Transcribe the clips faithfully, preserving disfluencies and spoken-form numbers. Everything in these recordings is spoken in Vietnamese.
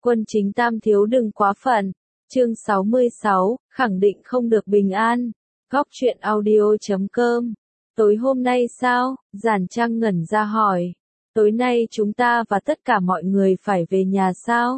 Quân chính tam thiếu đừng quá phận. Chương sáu mươi sáu, khẳng định không được bình an. Góc truyện audio chấm com. Tối hôm nay sao? Giản Trang ngẩn ra hỏi. Tối nay chúng ta và tất cả mọi người phải về nhà sao?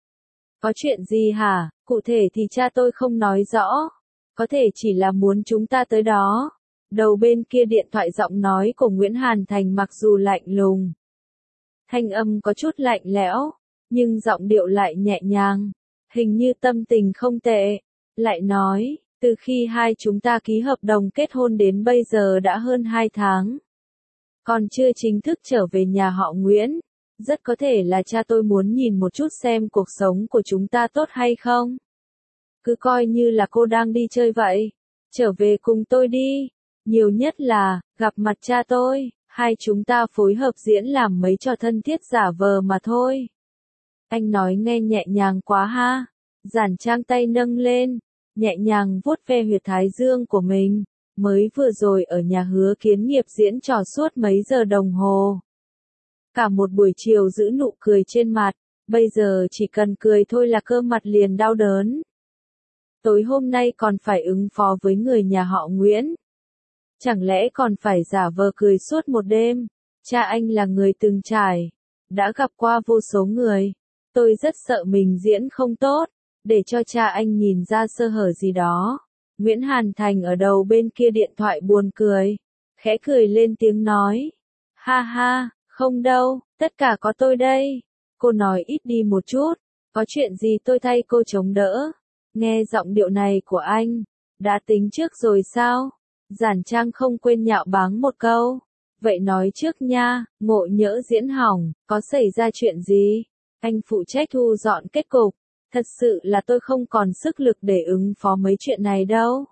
Có chuyện gì hả? Cụ thể thì cha tôi không nói rõ. Có thể chỉ là muốn chúng ta tới đó. Đầu bên kia điện thoại giọng nói của Nguyễn Hàn Thành mặc dù lạnh lùng. Thanh âm có chút lạnh lẽo, nhưng giọng điệu lại nhẹ nhàng. Hình như tâm tình không tệ. Lại nói, từ khi hai chúng ta ký hợp đồng kết hôn đến bây giờ đã hơn hai tháng. Còn chưa chính thức trở về nhà họ Nguyễn. Rất có thể là cha tôi muốn nhìn một chút xem cuộc sống của chúng ta tốt hay không. Cứ coi như là cô đang đi chơi vậy. Trở về cùng tôi đi. Nhiều nhất là, gặp mặt cha tôi, hai chúng ta phối hợp diễn làm mấy trò thân thiết giả vờ mà thôi. Anh nói nghe nhẹ nhàng quá ha. Giản Trang tay nâng lên, nhẹ nhàng vuốt ve huyệt thái dương của mình. Mới vừa rồi ở nhà Hứa Kiến Nghiệp diễn trò suốt mấy giờ đồng hồ. Cả một buổi chiều giữ nụ cười trên mặt, bây giờ chỉ cần cười thôi là cơ mặt liền đau đớn. Tối hôm nay còn phải ứng phó với người nhà họ Nguyễn. Chẳng lẽ còn phải giả vờ cười suốt một đêm? Cha anh là người từng trải, đã gặp qua vô số người. Tôi rất sợ mình diễn không tốt, để cho cha anh nhìn ra sơ hở gì đó. Nguyễn Hàn Thành ở đầu bên kia điện thoại buồn cười, khẽ cười lên tiếng nói. Ha ha, không đâu, tất cả có tôi đây. Cô nói ít đi một chút, có chuyện gì tôi thay cô chống đỡ. Nghe giọng điệu này của anh, đã tính trước rồi sao? Giản Trang không quên nhạo báng một câu. Vậy nói trước nha, ngộ nhỡ diễn hỏng, có xảy ra chuyện gì? Anh phụ trách thu dọn kết cục. Thật sự là tôi không còn sức lực để ứng phó mấy chuyện này đâu.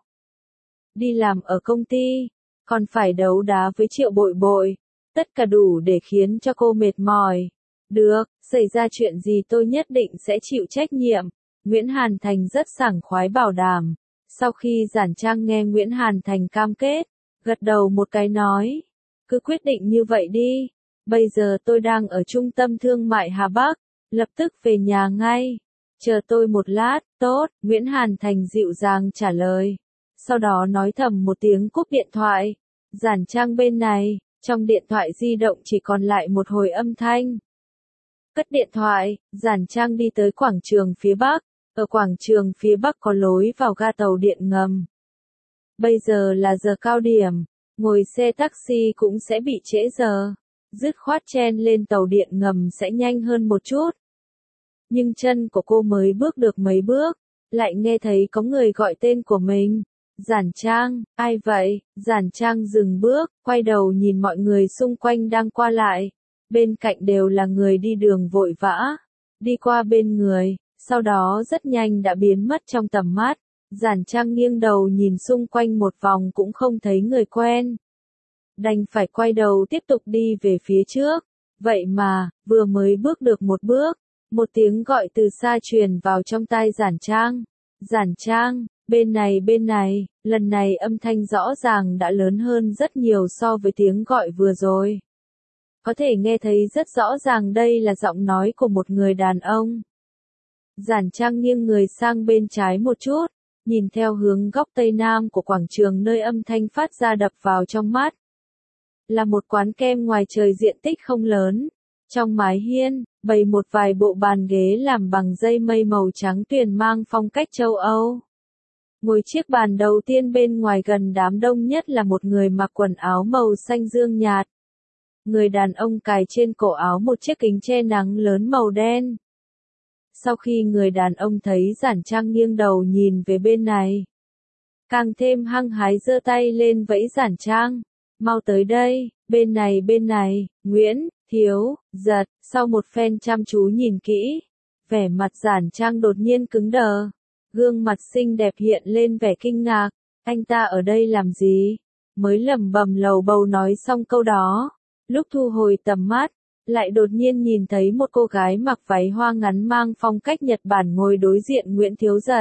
Đi làm ở công ty, còn phải đấu đá với Triệu Bội Bội. Tất cả đủ để khiến cho cô mệt mỏi. Được, xảy ra chuyện gì tôi nhất định sẽ chịu trách nhiệm. Nguyễn Hàn Thành rất sảng khoái bảo đảm. Sau khi Giản Trang nghe Nguyễn Hàn Thành cam kết, gật đầu một cái nói. Cứ quyết định như vậy đi. Bây giờ tôi đang ở trung tâm thương mại Hà Bắc, lập tức về nhà ngay. Chờ tôi một lát, tốt, Nguyễn Hàn Thành dịu dàng trả lời. Sau đó nói thầm một tiếng cúp điện thoại. Giản Trang bên này, trong điện thoại di động chỉ còn lại một hồi âm thanh. Cất điện thoại, Giản Trang đi tới quảng trường phía Bắc. Ở quảng trường phía Bắc có lối vào ga tàu điện ngầm. Bây giờ là giờ cao điểm, ngồi xe taxi cũng sẽ bị trễ giờ. Dứt khoát chen lên tàu điện ngầm sẽ nhanh hơn một chút. Nhưng chân của cô mới bước được mấy bước, lại nghe thấy có người gọi tên của mình. Giản Trang, ai vậy? Giản Trang dừng bước, quay đầu nhìn mọi người xung quanh đang qua lại. Bên cạnh đều là người đi đường vội vã. Đi qua bên người, sau đó rất nhanh đã biến mất trong tầm mắt. Giản Trang nghiêng đầu nhìn xung quanh một vòng cũng không thấy người quen. Đành phải quay đầu tiếp tục đi về phía trước. Vậy mà, vừa mới bước được một bước, một tiếng gọi từ xa truyền vào trong tai Giản Trang. Giản Trang, bên này bên này, lần này âm thanh rõ ràng đã lớn hơn rất nhiều so với tiếng gọi vừa rồi. Có thể nghe thấy rất rõ ràng đây là giọng nói của một người đàn ông. Giản Trang nghiêng người sang bên trái một chút, nhìn theo hướng góc tây nam của quảng trường nơi âm thanh phát ra đập vào trong mắt. Là một quán kem ngoài trời diện tích không lớn. Trong mái hiên, bày một vài bộ bàn ghế làm bằng dây mây màu trắng tuyền mang phong cách châu Âu. Ngồi chiếc bàn đầu tiên bên ngoài gần đám đông nhất là một người mặc quần áo màu xanh dương nhạt. Người đàn ông cài trên cổ áo một chiếc kính che nắng lớn màu đen. Sau khi người đàn ông thấy Giản Trang nghiêng đầu nhìn về bên này, càng thêm hăng hái giơ tay lên vẫy Giản Trang. Mau tới đây, bên này bên này, Nguyễn, Thiếu, Giật. Sau một phen chăm chú nhìn kỹ, vẻ mặt Giản Trang đột nhiên cứng đờ. Gương mặt xinh đẹp hiện lên vẻ kinh ngạc. Anh ta ở đây làm gì? Mới lẩm bẩm lầu bầu nói xong câu đó. Lúc thu hồi tầm mắt, lại đột nhiên nhìn thấy một cô gái mặc váy hoa ngắn mang phong cách Nhật Bản ngồi đối diện Nguyễn Thiếu Giật.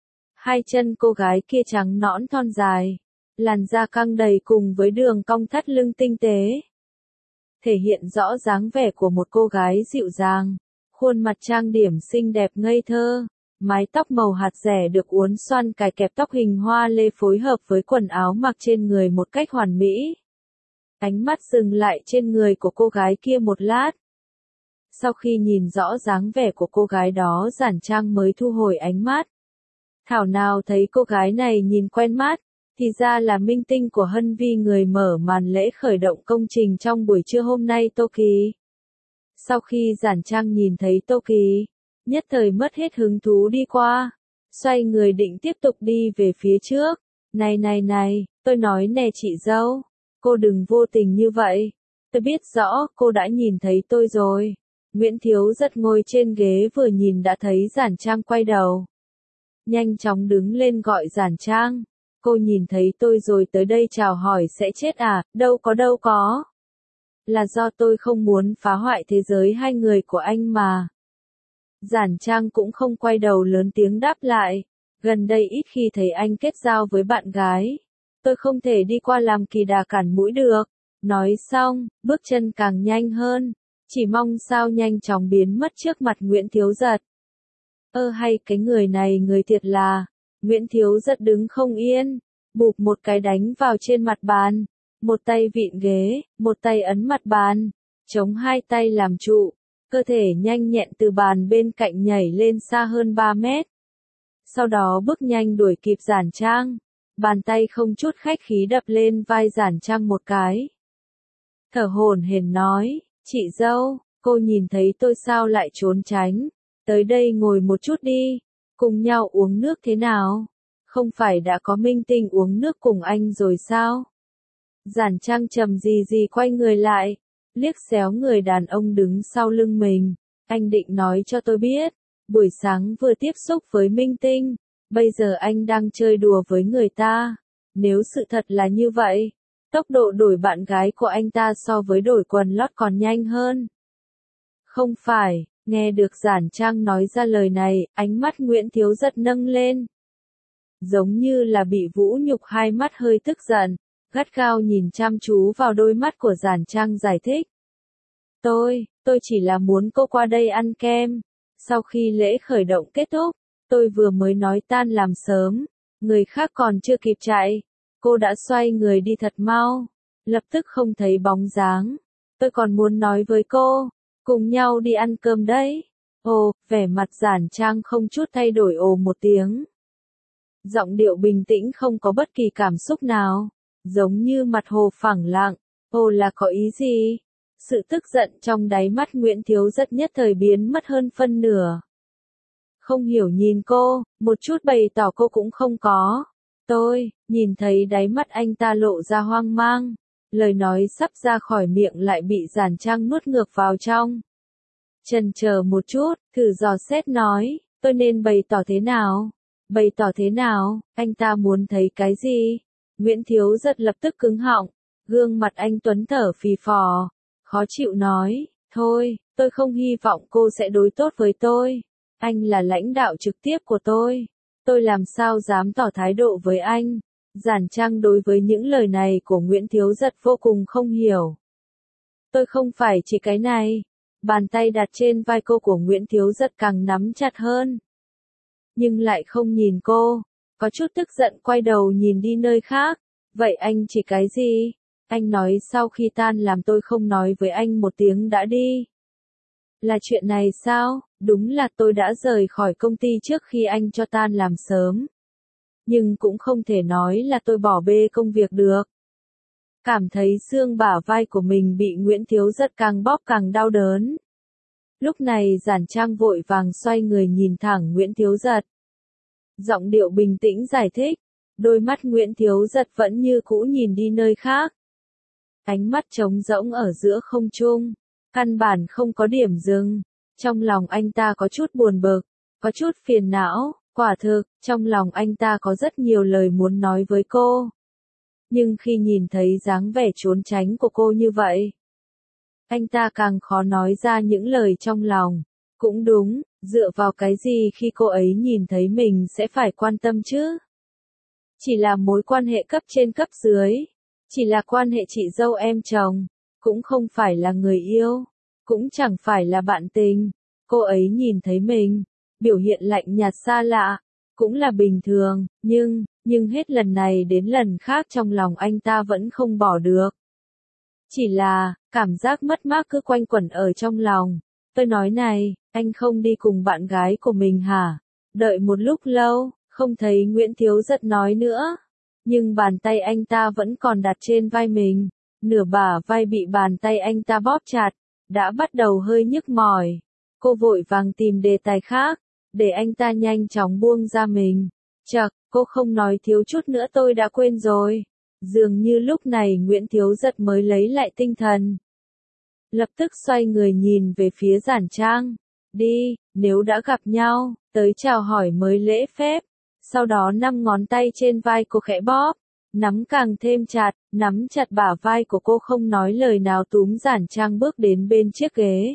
Hai chân cô gái kia trắng nõn thon dài, làn da căng đầy cùng với đường cong thắt lưng tinh tế. Thể hiện rõ dáng vẻ của một cô gái dịu dàng, Khuôn mặt trang điểm xinh đẹp ngây thơ, mái tóc màu hạt rẻ được uốn xoăn cài kẹp tóc hình hoa lê phối hợp với quần áo mặc trên người một cách hoàn mỹ. Ánh mắt dừng lại trên người của cô gái kia một lát. Sau khi nhìn rõ dáng vẻ của cô gái đó, Giản Trang mới thu hồi ánh mắt. Thảo nào thấy cô gái này nhìn quen mắt, thì ra là minh tinh của Hân Vi, người mở màn lễ khởi động công trình trong buổi trưa hôm nay, Tô Kỳ. Sau khi Giản Trang nhìn thấy Tô Kỳ, nhất thời mất hết hứng thú đi qua, xoay người định tiếp tục đi về phía trước. Này này này, tôi nói nè chị dâu, cô đừng vô tình như vậy. Tôi biết rõ cô đã nhìn thấy tôi rồi. Nguyễn Thiếu Giật ngồi trên ghế vừa nhìn đã thấy Giản Trang quay đầu. Nhanh chóng đứng lên gọi Giản Trang. Cô nhìn thấy tôi rồi tới đây chào hỏi sẽ chết à? Đâu có đâu có. Là do tôi không muốn phá hoại thế giới hai người của anh mà. Giản Trang cũng không quay đầu lớn tiếng đáp lại. Gần đây ít khi thấy anh kết giao với bạn gái. Tôi không thể đi qua làm kỳ đà cản mũi được. Nói xong, bước chân càng nhanh hơn. Chỉ mong sao nhanh chóng biến mất trước mặt Nguyễn Thiếu Giật. Ơ hay cái người này người thiệt là. Nguyễn Thiếu Giật đứng không yên. Bụp một cái đánh vào trên mặt bàn. Một tay vịn ghế, một tay ấn mặt bàn. Chống hai tay làm trụ. Cơ thể nhanh nhẹn từ bàn bên cạnh nhảy lên xa hơn ba mét. Sau đó bước nhanh đuổi kịp Giản Trang. Bàn tay không chút khách khí đập lên vai Giản Trang một cái. Thở hổn hển nói, chị dâu, cô nhìn thấy tôi sao lại trốn tránh. Tới đây ngồi một chút đi, cùng nhau uống nước thế nào? Không phải đã có minh tinh uống nước cùng anh rồi sao? Giản Trang trầm gì gì quay người lại, liếc xéo người đàn ông đứng sau lưng mình. Anh định nói cho tôi biết, buổi sáng vừa tiếp xúc với minh tinh, bây giờ anh đang chơi đùa với người ta. Nếu sự thật là như vậy, tốc độ đổi bạn gái của anh ta so với đổi quần lót còn nhanh hơn. Không phải, nghe được Giản Trang nói ra lời này, ánh mắt Nguyễn Thiếu Giật nâng lên. Giống như là bị vũ nhục, hai mắt hơi tức giận, gắt gao nhìn chăm chú vào đôi mắt của Giản Trang giải thích. Tôi, tôi chỉ là muốn cô qua đây ăn kem. Sau khi lễ khởi động kết thúc, tôi vừa mới nói tan làm sớm, người khác còn chưa kịp chạy. Cô đã xoay người đi thật mau, lập tức không thấy bóng dáng. Tôi còn muốn nói với cô, cùng nhau đi ăn cơm đấy. Ồ, vẻ mặt Giản Trang không chút thay đổi ồ một tiếng. Giọng điệu bình tĩnh không có bất kỳ cảm xúc nào, giống như mặt hồ phẳng lặng. Ồ là có ý gì? Sự tức giận trong đáy mắt Nguyễn Thiếu Giật nhất thời biến mất hơn phân nửa. Không hiểu nhìn cô, một chút bày tỏ cô cũng không có. Tôi, nhìn thấy đáy mắt anh ta lộ ra hoang mang. Lời nói sắp ra khỏi miệng lại bị Giản Trang nuốt ngược vào trong. Chần chờ một chút, thử dò xét nói, tôi nên bày tỏ thế nào? Bày tỏ thế nào? Anh ta muốn thấy cái gì? Nguyễn Thiếu Giật lập tức cứng họng, gương mặt anh tuấn thở phì phò, khó chịu nói, thôi, tôi không hy vọng cô sẽ đối tốt với tôi. Anh là lãnh đạo trực tiếp của tôi. Tôi làm sao dám tỏ thái độ với anh? Giản Trang đối với những lời này của Nguyễn Thiếu Giật vô cùng không hiểu. Tôi không phải chỉ cái này. Bàn tay đặt trên vai cô của Nguyễn Thiếu Giật càng nắm chặt hơn. Nhưng lại không nhìn cô. Có chút tức giận quay đầu nhìn đi nơi khác. Vậy anh chỉ cái gì? Anh nói sau khi tan làm tôi không nói với anh một tiếng đã đi. Là chuyện này sao? Đúng là tôi đã rời khỏi công ty trước khi anh cho tan làm sớm. Nhưng cũng không thể nói là tôi bỏ bê công việc được. Cảm thấy xương bả vai của mình bị Nguyễn Thiếu Giật càng bóp càng đau đớn. Lúc này Giản Trang vội vàng xoay người nhìn thẳng Nguyễn Thiếu Giật. Giọng điệu bình tĩnh giải thích. Đôi mắt Nguyễn Thiếu Giật vẫn như cũ nhìn đi nơi khác. Ánh mắt trống rỗng ở giữa không trung. Căn bản không có điểm dừng. Trong lòng anh ta có chút buồn bực, có chút phiền não, quả thực, trong lòng anh ta có rất nhiều lời muốn nói với cô. Nhưng khi nhìn thấy dáng vẻ trốn tránh của cô như vậy, anh ta càng khó nói ra những lời trong lòng. Cũng đúng, dựa vào cái gì khi cô ấy nhìn thấy mình sẽ phải quan tâm chứ? Chỉ là mối quan hệ cấp trên cấp dưới, chỉ là quan hệ chị dâu em chồng, cũng không phải là người yêu, cũng chẳng phải là bạn tình. Cô ấy nhìn thấy mình, biểu hiện lạnh nhạt xa lạ, cũng là bình thường, nhưng, nhưng hết lần này đến lần khác trong lòng anh ta vẫn không bỏ được. Chỉ là, cảm giác mất mát cứ quanh quẩn ở trong lòng. Tôi nói này, anh không đi cùng bạn gái của mình hả? Đợi một lúc lâu, không thấy Nguyễn Thiếu Giật nói nữa. Nhưng bàn tay anh ta vẫn còn đặt trên vai mình. Nửa bả vai bị bàn tay anh ta bóp chặt, đã bắt đầu hơi nhức mỏi. Cô vội vàng tìm đề tài khác, để anh ta nhanh chóng buông ra mình. Chậc, cô không nói thiếu chút nữa tôi đã quên rồi. Dường như lúc này Nguyễn Thiếu Giật mới lấy lại tinh thần. Lập tức xoay người nhìn về phía Giản Trang. Đi, nếu đã gặp nhau, tới chào hỏi mới lễ phép. Sau đó năm ngón tay trên vai cô khẽ bóp, nắm càng thêm chặt, nắm chặt bả vai của cô không nói lời nào túm Giản Trang bước đến bên chiếc ghế.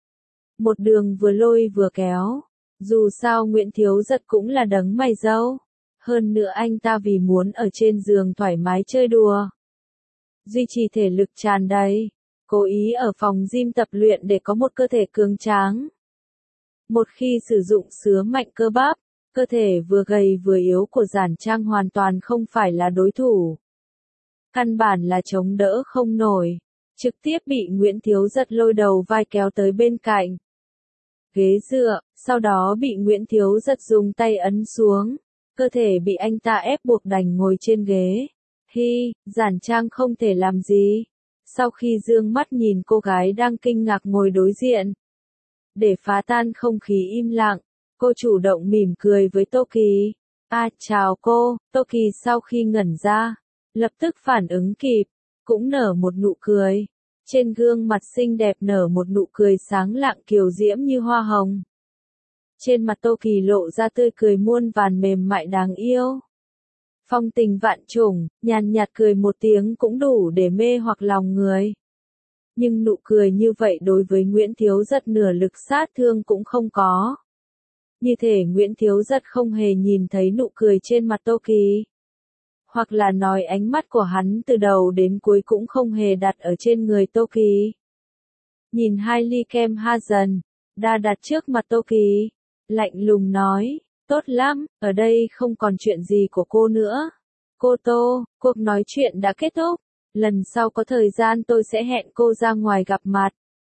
Một đường vừa lôi vừa kéo. Dù sao Nguyễn Thiếu Giật cũng là đấng mày râu. Hơn nữa anh ta vì muốn ở trên giường thoải mái chơi đùa, duy trì thể lực tràn đầy, cố ý ở phòng gym tập luyện để có một cơ thể cường tráng. Một khi sử dụng sứa mạnh cơ bắp, cơ thể vừa gầy vừa yếu của Giản Trang hoàn toàn không phải là đối thủ. Căn bản là chống đỡ không nổi, trực tiếp bị Nguyễn Thiếu Giật lôi đầu vai kéo tới bên cạnh ghế dựa, sau đó bị Nguyễn Thiếu Giật dùng tay ấn xuống. Cơ thể bị anh ta ép buộc đành ngồi trên ghế. Hi, Giản Trang không thể làm gì. Sau khi dương mắt nhìn cô gái đang kinh ngạc ngồi đối diện. Để phá tan không khí im lặng, cô chủ động mỉm cười với Tô Kỳ. À, chào cô. Tô Kỳ sau khi ngẩn ra, lập tức phản ứng kịp, cũng nở một nụ cười. Trên gương mặt xinh đẹp nở một nụ cười sáng lạng kiều diễm như hoa hồng. Trên mặt Tô Kỳ lộ ra tươi cười muôn vàn mềm mại đáng yêu. Phong tình vạn trùng, nhàn nhạt cười một tiếng cũng đủ để mê hoặc lòng người. Nhưng nụ cười như vậy đối với Nguyễn Thiếu Giật nửa lực sát thương cũng không có. Như thể Nguyễn Thiếu Giật không hề nhìn thấy nụ cười trên mặt Tô Kỳ. Hoặc là nói ánh mắt của hắn từ đầu đến cuối cũng không hề đặt ở trên người Tô Kỳ. Nhìn hai ly kem Hazen, đa đặt trước mặt Tô Kỳ. Lạnh lùng nói, tốt lắm, ở đây không còn chuyện gì của cô nữa. Cô Tô, cuộc nói chuyện đã kết thúc. Lần sau có thời gian tôi sẽ hẹn cô ra ngoài gặp mặt.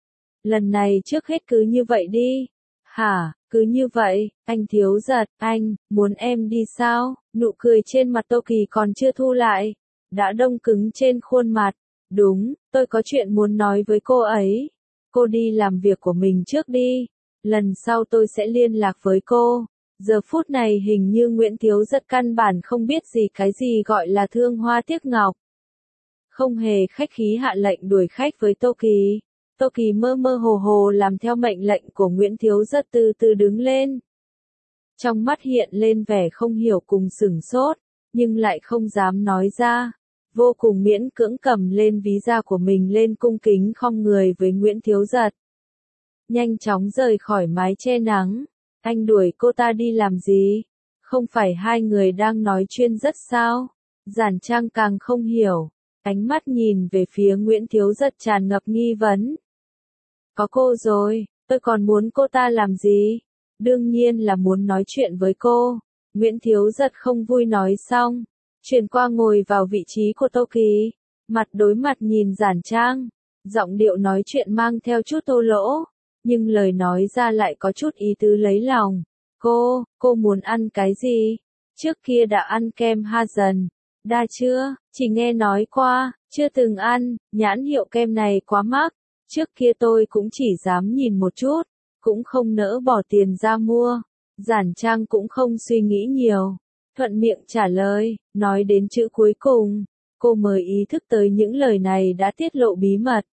Lần này trước hết cứ như vậy đi. Hả, cứ như vậy, anh Thiếu Giật, anh, muốn em đi sao? Nụ cười trên mặt Tô Kỳ còn chưa thu lại. Đã đông cứng trên khuôn mặt. Đúng, tôi có chuyện muốn nói với cô ấy. Cô đi làm việc của mình trước đi. Lần sau tôi sẽ liên lạc với cô. Giờ phút này hình như Nguyễn Thiếu Giật căn bản không biết gì cái gì gọi là thương hoa tiếc ngọc. Không hề khách khí hạ lệnh đuổi khách với Tô Kỳ. Tô Kỳ mơ mơ hồ hồ làm theo mệnh lệnh của Nguyễn Thiếu Giật từ từ đứng lên. Trong mắt hiện lên vẻ không hiểu cùng sửng sốt, nhưng lại không dám nói ra. Vô cùng miễn cưỡng cầm lên ví da của mình lên cung kính khom người với Nguyễn Thiếu Giật. Nhanh chóng rời khỏi mái che nắng. Anh đuổi cô ta đi làm gì? Không phải hai người đang nói chuyên rất sao? Giản Trang càng không hiểu. Ánh mắt nhìn về phía Nguyễn Thiếu Giật tràn ngập nghi vấn. Có cô rồi, tôi còn muốn cô ta làm gì? Đương nhiên là muốn nói chuyện với cô. Nguyễn Thiếu Giật không vui nói xong. Chuyển qua ngồi vào vị trí của Tô Kỳ. Mặt đối mặt nhìn Giản Trang. Giọng điệu nói chuyện mang theo chút thô lỗ. Nhưng lời nói ra lại có chút ý tứ lấy lòng. Cô, cô muốn ăn cái gì? Trước kia đã ăn kem Hazen. Đã chưa, chỉ nghe nói qua, chưa từng ăn, nhãn hiệu kem này quá mắc. Trước kia tôi cũng chỉ dám nhìn một chút, cũng không nỡ bỏ tiền ra mua. Giản Trang cũng không suy nghĩ nhiều. Thuận miệng trả lời, nói đến chữ cuối cùng. Cô mới ý thức tới những lời này đã tiết lộ bí mật.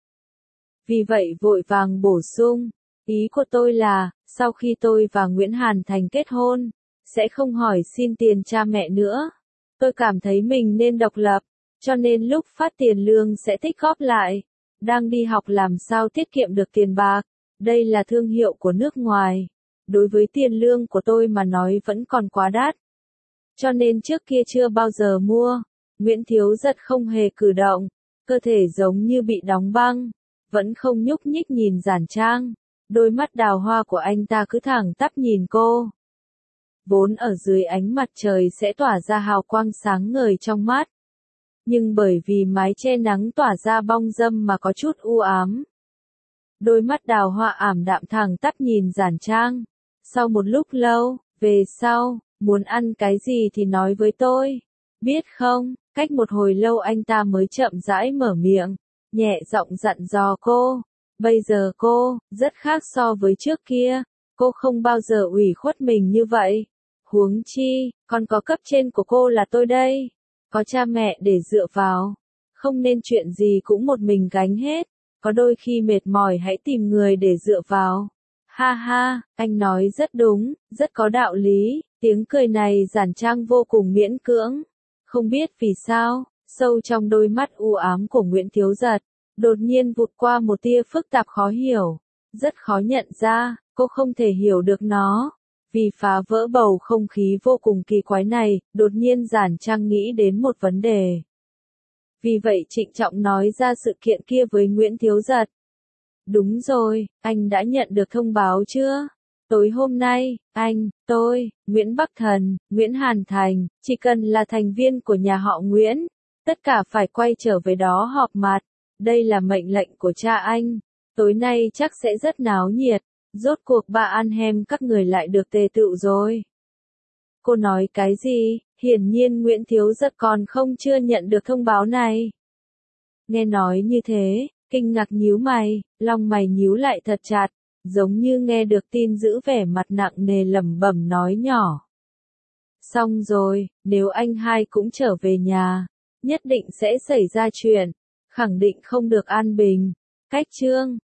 Vì vậy vội vàng bổ sung. Ý của tôi là, sau khi tôi và Nguyễn Hàn Thành kết hôn, sẽ không hỏi xin tiền cha mẹ nữa. Tôi cảm thấy mình nên độc lập, cho nên lúc phát tiền lương sẽ tích góp lại. Đang đi học làm sao tiết kiệm được tiền bạc. Đây là thương hiệu của nước ngoài. Đối với tiền lương của tôi mà nói vẫn còn quá đắt. Cho nên trước kia chưa bao giờ mua. Nguyễn Thiếu Giật không hề cử động. Cơ thể giống như bị đóng băng. Vẫn không nhúc nhích nhìn Giản Trang. Đôi mắt đào hoa của anh ta cứ thẳng tắp nhìn cô. Vốn ở dưới ánh mặt trời sẽ tỏa ra hào quang sáng ngời trong mắt. Nhưng bởi vì mái che nắng tỏa ra bong râm mà có chút u ám. Đôi mắt đào hoa ảm đạm thẳng tắp nhìn Giản Trang. Sau một lúc lâu, về sau, muốn ăn cái gì thì nói với tôi. Biết không, cách một hồi lâu anh ta mới chậm rãi mở miệng, nhẹ giọng dặn dò cô. Bây giờ cô, rất khác so với trước kia, cô không bao giờ ủy khuất mình như vậy. Huống chi, còn có cấp trên của cô là tôi đây. Có cha mẹ để dựa vào. Không nên chuyện gì cũng một mình gánh hết. Có đôi khi mệt mỏi hãy tìm người để dựa vào. Ha ha, anh nói rất đúng, rất có đạo lý. Tiếng cười này Giản Trang vô cùng miễn cưỡng. Không biết vì sao, sâu trong đôi mắt u ám của Nguyễn Thiếu Giật, đột nhiên vụt qua một tia phức tạp khó hiểu. Rất khó nhận ra, cô không thể hiểu được nó. Vì phá vỡ bầu không khí vô cùng kỳ quái này, đột nhiên Giản Trang nghĩ đến một vấn đề. Vì vậy trịnh trọng nói ra sự kiện kia với Nguyễn Thiếu Giật. Đúng rồi, anh đã nhận được thông báo chưa? Tối hôm nay, anh, tôi, Nguyễn Bắc Thần, Nguyễn Hàn Thành, chỉ cần là thành viên của nhà họ Nguyễn, tất cả phải quay trở về đó họp mặt. Đây là mệnh lệnh của cha anh. Tối nay chắc sẽ rất náo nhiệt. Rốt cuộc ba ăn hem các người lại được tề tựu rồi. Cô nói cái gì? Hiển nhiên Nguyễn Thiếu Giật còn không chưa nhận được thông báo này. Nghe nói như thế, kinh ngạc nhíu mày, lông mày nhíu lại thật chặt, giống như nghe được tin giữ vẻ mặt nặng nề lẩm bẩm nói nhỏ. Xong rồi, nếu anh hai cũng trở về nhà, nhất định sẽ xảy ra chuyện, khẳng định không được an bình. Cách chương